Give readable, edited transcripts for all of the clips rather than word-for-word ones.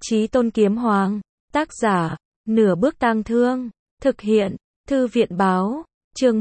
Chí Tôn Kiếm Hoàng, tác giả, Nửa Bước Tang Thương, thực hiện, Thư viện báo, chương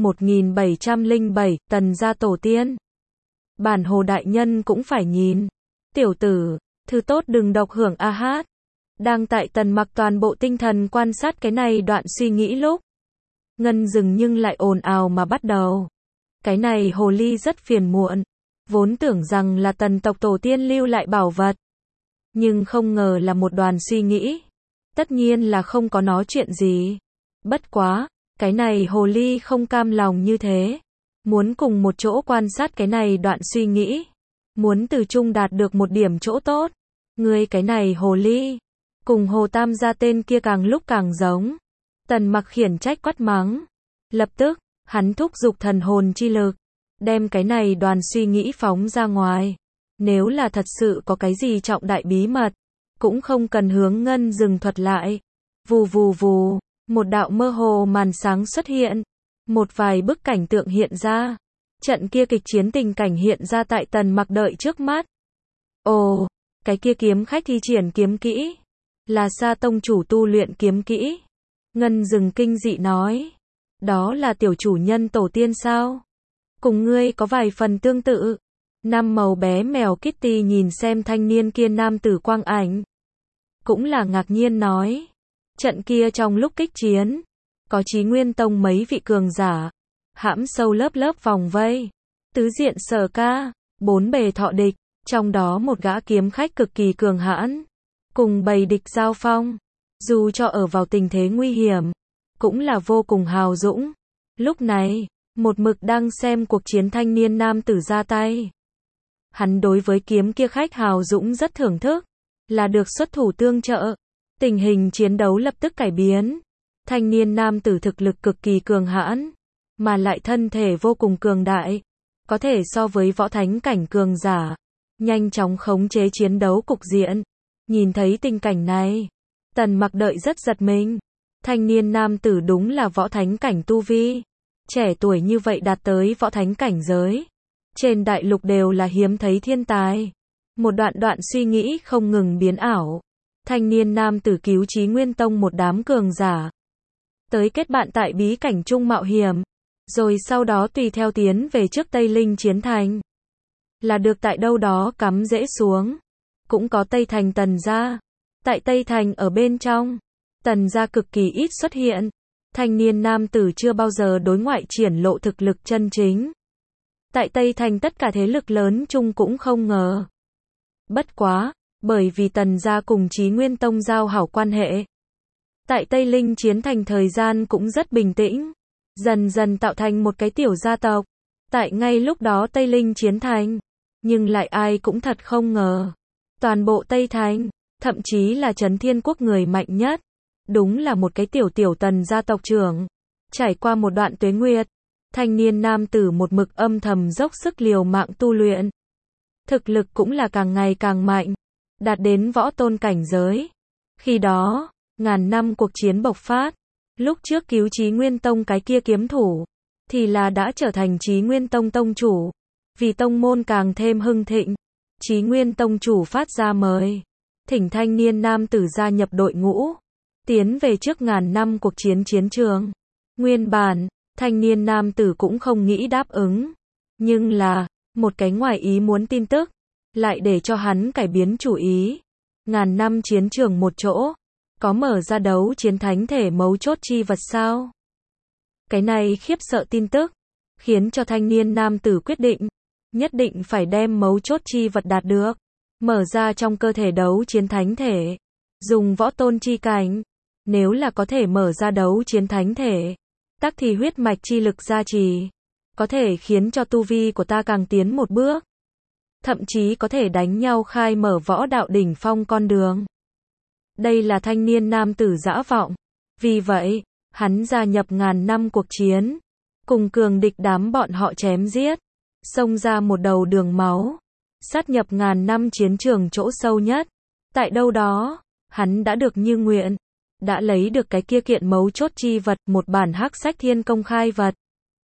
1707, Tần gia tổ tiên. Bản Hồ đại nhân cũng phải nhìn. Tiểu tử, thứ tốt đừng độc hưởng a hát. Đang tại Tần Mặc toàn bộ tinh thần quan sát cái này đoạn suy nghĩ lúc Ngân dừng nhưng lại ồn ào mà bắt đầu. Cái này hồ ly rất phiền muộn. Vốn tưởng rằng là Tần tộc tổ tiên lưu lại bảo vật. Nhưng không ngờ là một đoàn suy nghĩ. Tất nhiên là không có nói chuyện gì. Bất quá, cái này hồ ly không cam lòng như thế. Muốn cùng một chỗ quan sát cái này đoạn suy nghĩ. Muốn từ chung đạt được một điểm chỗ tốt. Ngươi cái này hồ ly. Cùng Hồ Tam gia tên kia càng lúc càng giống. Tần Mặc khiển trách quát mắng. Lập tức, hắn thúc giục thần hồn chi lực. Đem cái này đoàn suy nghĩ phóng ra ngoài. Nếu là thật sự có cái gì trọng đại bí mật, cũng không cần hướng Ngân dừng thuật lại. Vù vù vù, một đạo mơ hồ màn sáng xuất hiện. Một vài bức cảnh tượng hiện ra. Trận kia kịch chiến tình cảnh hiện ra tại Tần Mặc đợi trước mắt. Ồ, cái kia kiếm khách thi triển kiếm kỹ. Là Sa tông chủ tu luyện kiếm kỹ. Ngân dừng kinh dị nói. Đó là tiểu chủ nhân tổ tiên sao? Cùng ngươi có vài phần tương tự. Năm màu bé mèo Kitty nhìn xem thanh niên kia nam tử quang ảnh. Cũng là ngạc nhiên nói. Trận kia trong lúc kích chiến. Có Chí Nguyên Tông mấy vị cường giả. Hãm sâu lớp lớp vòng vây. Tứ diện sở ca. Bốn bề thọ địch. Trong đó một gã kiếm khách cực kỳ cường hãn. Cùng bầy địch giao phong. Dù cho ở vào tình thế nguy hiểm. Cũng là vô cùng hào dũng. Lúc này, một mực đang xem cuộc chiến thanh niên nam tử ra tay. Hắn đối với kiếm kia khách hào dũng rất thưởng thức. Là được xuất thủ tương trợ. Tình hình chiến đấu lập tức cải biến. Thanh niên nam tử thực lực cực kỳ cường hãn. Mà lại thân thể vô cùng cường đại. Có thể so với võ thánh cảnh cường giả. Nhanh chóng khống chế chiến đấu cục diện. Nhìn thấy tình cảnh này. Tần Mặc đợi rất giật mình. Thanh niên nam tử đúng là võ thánh cảnh tu vi. Trẻ tuổi như vậy đạt tới võ thánh cảnh giới. Trên đại lục đều là hiếm thấy thiên tài. Một đoạn suy nghĩ không ngừng biến ảo. Thanh niên nam tử cứu Chí Nguyên Tông một đám cường giả. Tới kết bạn tại bí cảnh chung mạo hiểm. Rồi sau đó tùy theo tiến về trước Tây Linh chiến thành. Là được tại đâu đó cắm rễ xuống. Cũng có Tây Thành Tần gia. Tại Tây Thành ở bên trong. Tần gia cực kỳ ít xuất hiện. Thanh niên nam tử chưa bao giờ đối ngoại triển lộ thực lực chân chính. Tại Tây Thành tất cả thế lực lớn chung cũng không ngờ. Bất quá, bởi vì Tần gia cùng Chí Nguyên Tông giao hảo quan hệ. Tại Tây Linh chiến thành thời gian cũng rất bình tĩnh. Dần dần tạo thành một cái tiểu gia tộc. Tại ngay lúc đó Tây Linh chiến thành. Nhưng lại ai cũng thật không ngờ. Toàn bộ Tây Thành, thậm chí là Trấn Thiên Quốc người mạnh nhất. Đúng là một cái tiểu Tần gia tộc trưởng. Trải qua một đoạn tuế nguyệt. Thanh niên nam tử một mực âm thầm dốc sức liều mạng tu luyện. Thực lực cũng là càng ngày càng mạnh. Đạt đến võ tôn cảnh giới. Khi đó, ngàn năm cuộc chiến bộc phát. Lúc trước cứu Chí Nguyên Tông cái kia kiếm thủ. Thì là đã trở thành Chí Nguyên Tông tông chủ. Vì tông môn càng thêm hưng thịnh. Chí Nguyên Tông chủ phát ra mời. Thỉnh thanh niên nam tử gia nhập đội ngũ. Tiến về trước ngàn năm cuộc chiến chiến trường. Nguyên bản, thanh niên nam tử cũng không nghĩ đáp ứng. Nhưng là, một cái ngoài ý muốn tin tức. Lại để cho hắn cải biến chủ ý. Ngàn năm chiến trường một chỗ. Có mở ra đấu chiến thánh thể mấu chốt chi vật sao? Cái này khiếp sợ tin tức. Khiến cho thanh niên nam tử quyết định. Nhất định phải đem mấu chốt chi vật đạt được. Mở ra trong cơ thể đấu chiến thánh thể. Dùng võ tôn chi cảnh. Nếu là có thể mở ra đấu chiến thánh thể. Tắc thì huyết mạch chi lực gia trì. Có thể khiến cho tu vi của ta càng tiến một bước. Thậm chí có thể đánh nhau khai mở võ đạo đỉnh phong con đường. Đây là thanh niên nam tử dã vọng. Vì vậy, hắn gia nhập ngàn năm cuộc chiến. Cùng cường địch đám bọn họ chém giết. Xông ra một đầu đường máu. Sát nhập ngàn năm chiến trường chỗ sâu nhất. Tại đâu đó, hắn đã được như nguyện. Đã lấy được cái kia kiện mấu chốt chi vật, một bản hắc sách thiên công khai vật.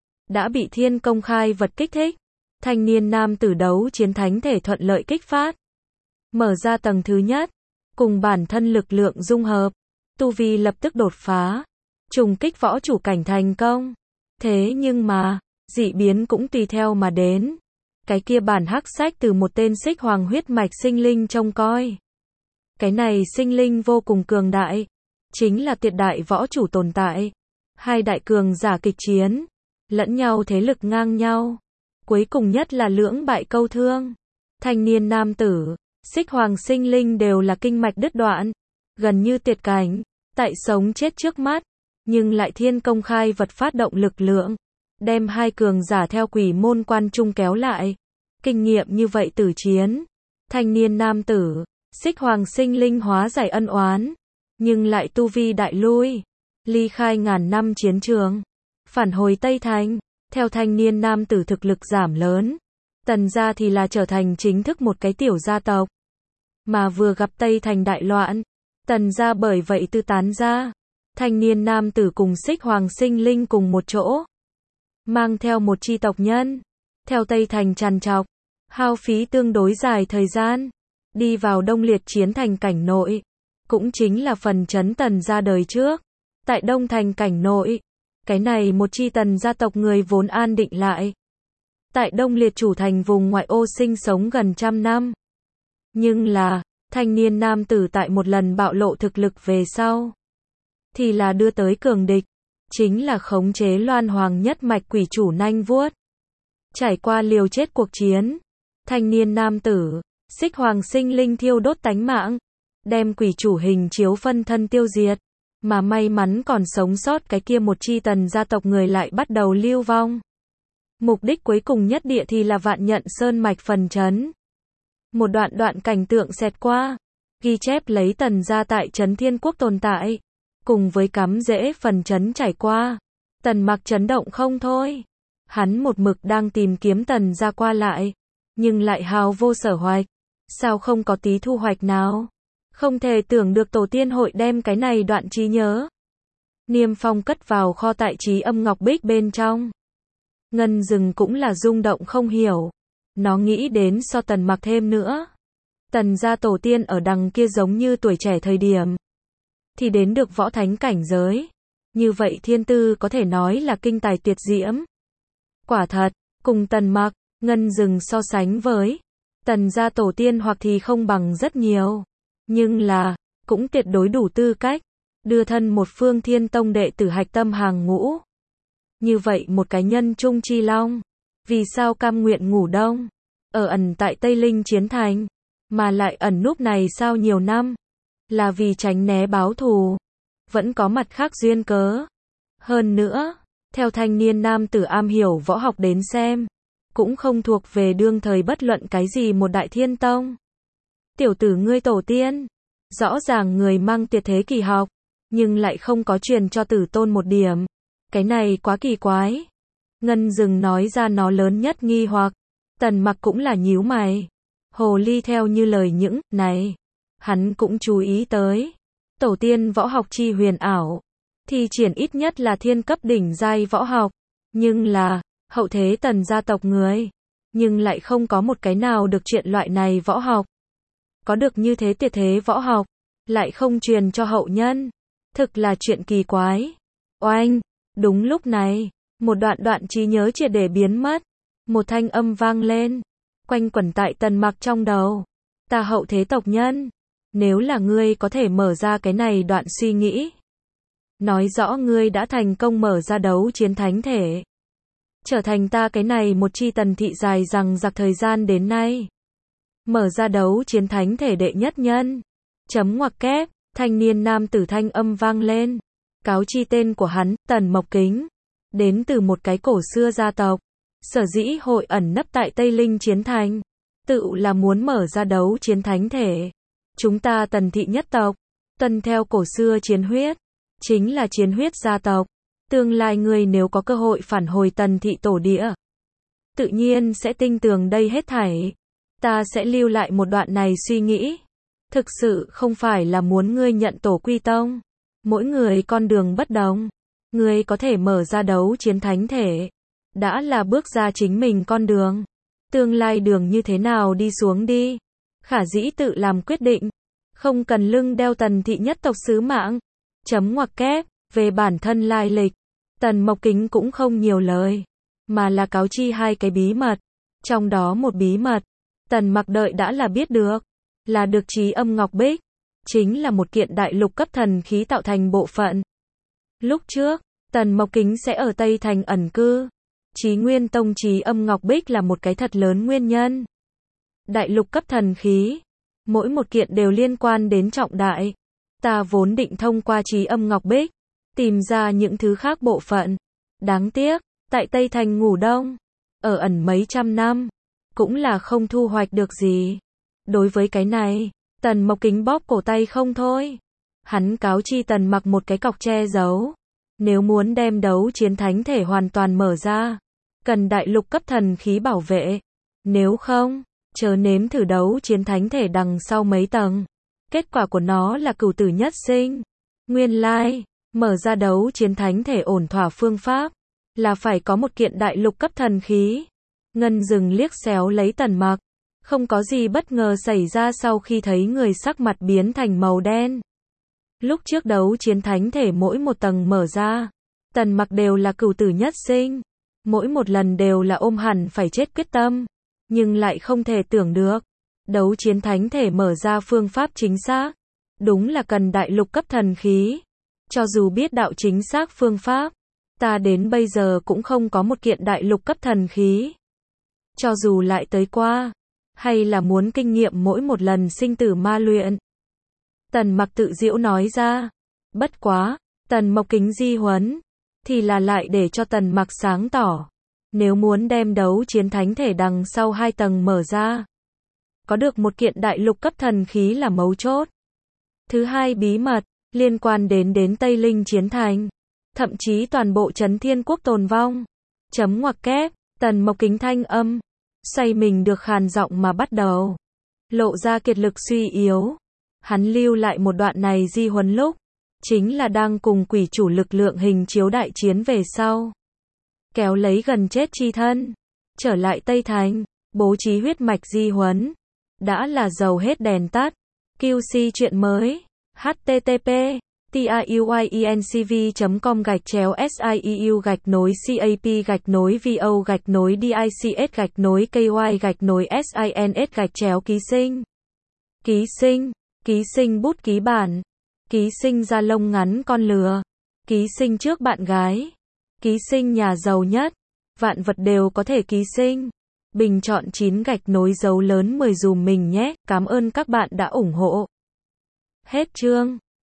Đã bị thiên công khai vật kích thích. Thanh niên nam tử đấu chiến thánh thể thuận lợi kích phát. Mở ra tầng thứ nhất. cùng bản thân lực lượng dung hợp, tu vi lập tức đột phá, trùng kích võ chủ cảnh thành công. Thế nhưng mà, dị biến cũng tùy theo mà đến. Cái kia bản hắc sách từ một tên Xích Hoàng huyết mạch sinh linh trông coi. Cái này sinh linh vô cùng cường đại, chính là tuyệt đại võ chủ tồn tại. Hai đại cường giả kịch chiến, lẫn nhau thế lực ngang nhau. Cuối cùng nhất là lưỡng bại câu thương. Thanh niên nam tử, Xích Hoàng sinh linh đều là kinh mạch đứt đoạn, gần như tuyệt cảnh, tại sống chết trước mắt, nhưng lại thiên công khai vật phát động lực lượng, đem hai cường giả theo quỷ môn quan trung kéo lại. Kinh nghiệm như vậy tử chiến, thanh niên nam tử, Xích Hoàng sinh linh hóa giải ân oán, nhưng lại tu vi đại lui, ly khai ngàn năm chiến trường, phản hồi Tây Thành. Theo thanh niên nam tử thực lực giảm lớn, Tần gia thì là trở thành chính thức một cái tiểu gia tộc. Mà vừa gặp Tây Thành đại loạn, Tần gia bởi vậy tư tán ra. Thanh niên nam tử cùng Xích Hoàng sinh linh cùng một chỗ, mang theo một chi tộc nhân, theo Tây Thành tràn trọc, hao phí tương đối dài thời gian, đi vào Đông Liệt chiến thành cảnh nội, cũng chính là phần trấn Tần gia đời trước. Tại Đông Thành cảnh nội, cái này một chi Tần gia tộc người vốn an định lại. Tại Đông Liệt chủ thành vùng ngoại ô sinh sống gần 100 năm. Nhưng là, thanh niên nam tử tại một lần bạo lộ thực lực về sau, thì là đưa tới cường địch, chính là khống chế Loan Hoàng nhất mạch quỷ chủ nanh vuốt. Trải qua liều chết cuộc chiến, thanh niên nam tử, Xích Hoàng sinh linh thiêu đốt tánh mạng, đem quỷ chủ hình chiếu phân thân tiêu diệt, mà may mắn còn sống sót cái kia một chi Tần gia tộc người lại bắt đầu lưu vong. Mục đích cuối cùng nhất địa thì là Vạn Nhận Sơn mạch phần trấn. Một đoạn cảnh tượng xẹt qua, ghi chép lấy Tần gia tại trấn Thiên Quốc tồn tại, cùng với cắm rễ phần trấn trải qua. Tần Mặc chấn động không thôi. Hắn một mực đang tìm kiếm Tần gia qua lại, nhưng lại hào vô sở hoạch. Sao không có tí thu hoạch nào? Không thể tưởng được tổ tiên hội đem cái này đoạn trí nhớ niêm phong cất vào kho tại Trí Âm Ngọc Bích bên trong. Ngân Dừng cũng là rung động không hiểu. Nó nghĩ đến so Tần Mặc thêm nữa. Tần gia tổ tiên ở đằng kia giống như tuổi trẻ thời điểm, thì đến được võ thánh cảnh giới. Như vậy thiên tư có thể nói là kinh tài tuyệt diễm. Quả thật, cùng Tần Mặc, Ngân Dừng so sánh với Tần gia tổ tiên hoặc thì không bằng rất nhiều. Nhưng là, cũng tuyệt đối đủ tư cách, đưa thân một phương Thiên Tông đệ tử hạch tâm hàng ngũ. Như vậy một cái nhân trung chi long, vì sao cam nguyện ngủ đông, ở ẩn tại Tây Linh chiến thành, mà lại ẩn núp này sao nhiều năm, là vì tránh né báo thù, vẫn có mặt khác duyên cớ. Hơn nữa, theo thanh niên nam tử am hiểu võ học đến xem, cũng không thuộc về đương thời bất luận cái gì một đại thiên tông. Tiểu tử ngươi tổ tiên, rõ ràng người mang tuyệt thế kỳ học, nhưng lại không có truyền cho tử tôn một điểm. Cái này quá kỳ quái. Ngân Dừng nói ra nó lớn nhất nghi hoặc. Tần Mặc cũng là nhíu mày. Hồ ly theo như lời những này, hắn cũng chú ý tới. Tổ tiên võ học chi huyền ảo, thì triển ít nhất là thiên cấp đỉnh giai võ học. Nhưng là, hậu thế Tần gia tộc người, nhưng lại không có một cái nào được chuyện loại này võ học. Có được như thế tuyệt thế võ học, lại không truyền cho hậu nhân. Thực là chuyện kỳ quái. Oanh! Đúng lúc này, một đoạn trí nhớ triệt để biến mất. Một thanh âm vang lên, quanh quẩn tại Tần Mặc trong đầu. Ta hậu thế tộc nhân, nếu là ngươi có thể mở ra cái này đoạn suy nghĩ, nói rõ ngươi đã thành công mở ra đấu chiến thánh thể, trở thành ta cái này một chi Tần thị dài rằng giặc thời gian đến nay, mở ra đấu chiến thánh thể đệ nhất nhân. Chấm ngoặc kép, thanh niên nam tử thanh âm vang lên. Cáo chi tên của hắn, Tần Mộc Kính, đến từ một cái cổ xưa gia tộc, sở dĩ hội ẩn nấp tại Tây Linh chiến thành, tự là muốn mở ra đấu chiến thánh thể. Chúng ta Tần thị nhất tộc, tuân theo cổ xưa chiến huyết, chính là chiến huyết gia tộc. Tương lai người nếu có cơ hội phản hồi Tần thị tổ địa, tự nhiên sẽ tinh tường đây hết thảy. Ta sẽ lưu lại một đoạn này suy nghĩ. Thực sự không phải là muốn ngươi nhận tổ quy tông. Mỗi người con đường bất đồng. Ngươi có thể mở ra đấu chiến thánh thể, đã là bước ra chính mình con đường. Tương lai đường như thế nào đi xuống đi, khả dĩ tự làm quyết định. Không cần lưng đeo Tần thị nhất tộc sứ mạng. Chấm ngoặc kép, về bản thân lai lịch. Tần Mộc Kính cũng không nhiều lời, mà là cáo chi hai cái bí mật. Trong đó một bí mật, Tần Mặc đợi đã là biết được, là được Trí Âm Ngọc Bích, chính là một kiện đại lục cấp thần khí tạo thành bộ phận. Lúc trước, Tần Mộc Kính sẽ ở Tây Thành ẩn cư. Chí Nguyên Tông Trí Âm Ngọc Bích là một cái thật lớn nguyên nhân. Đại lục cấp thần khí, mỗi một kiện đều liên quan đến trọng đại. Ta vốn định thông qua Trí Âm Ngọc Bích, tìm ra những thứ khác bộ phận. Đáng tiếc, tại Tây Thành ngủ đông, ở ẩn mấy trăm năm, cũng là không thu hoạch được gì. Đối với cái này, Tần Mộc Kính bóp cổ tay không thôi. Hắn cáo chi Tần Mặc một cái cọc che giấu. Nếu muốn đem đấu chiến thánh thể hoàn toàn mở ra, cần đại lục cấp thần khí bảo vệ. Nếu không, chớ nếm thử đấu chiến thánh thể đằng sau mấy tầng. Kết quả của nó là cửu tử nhất sinh. Nguyên lai, mở ra đấu chiến thánh thể ổn thỏa phương pháp, là phải có một kiện đại lục cấp thần khí. Ngân Dừng liếc xéo lấy Tần Mặc. Không có gì bất ngờ xảy ra sau khi thấy người sắc mặt biến thành màu đen. Lúc trước đấu chiến thánh thể mỗi một tầng mở ra, Tần Mặc đều là cửu tử nhất sinh. Mỗi một lần đều là ôm hẳn phải chết quyết tâm. Nhưng lại không thể tưởng được, đấu chiến thánh thể mở ra phương pháp chính xác. Đúng là cần đại lục cấp thần khí. Cho dù biết đạo chính xác phương pháp, ta đến bây giờ cũng không có một kiện đại lục cấp thần khí. Cho dù lại tới qua, hay là muốn kinh nghiệm mỗi một lần sinh tử ma luyện. Tần Mặc tự giễu nói ra. Bất quá, Tần Mộc Kính di huấn, thì là lại để cho Tần Mặc sáng tỏ. Nếu muốn đem đấu chiến thánh thể đằng sau 2 tầng mở ra, có được một kiện đại lục cấp thần khí là mấu chốt. Thứ hai bí mật, liên quan đến Tây Linh chiến thành. Thậm chí toàn bộ Trấn Thiên Quốc tồn vong. Chấm ngoặc kép, Tần Mộc Kính thanh âm. Xoay mình được khàn giọng mà bắt đầu. Lộ ra kiệt lực suy yếu. Hắn lưu lại một đoạn này di huấn lúc. Chính là đang cùng quỷ chủ lực lượng hình chiếu đại chiến về sau. Kéo lấy gần chết chi thân. Trở lại Tây Thành. Bố trí huyết mạch di huấn. Đã là dầu hết đèn tắt. QC chuyện mới. http tiuyinc.com/siep-vo-dics-ky-sins. Ký sinh bút ký bản. Ký sinh da lông ngắn con lừa. Ký sinh trước bạn gái. Ký sinh nhà giàu nhất. Vạn vật đều có thể ký sinh. Bình chọn 9 gạch nối dấu lớn 10 dùm mình nhé. Cảm ơn các bạn đã ủng hộ. Hết chương.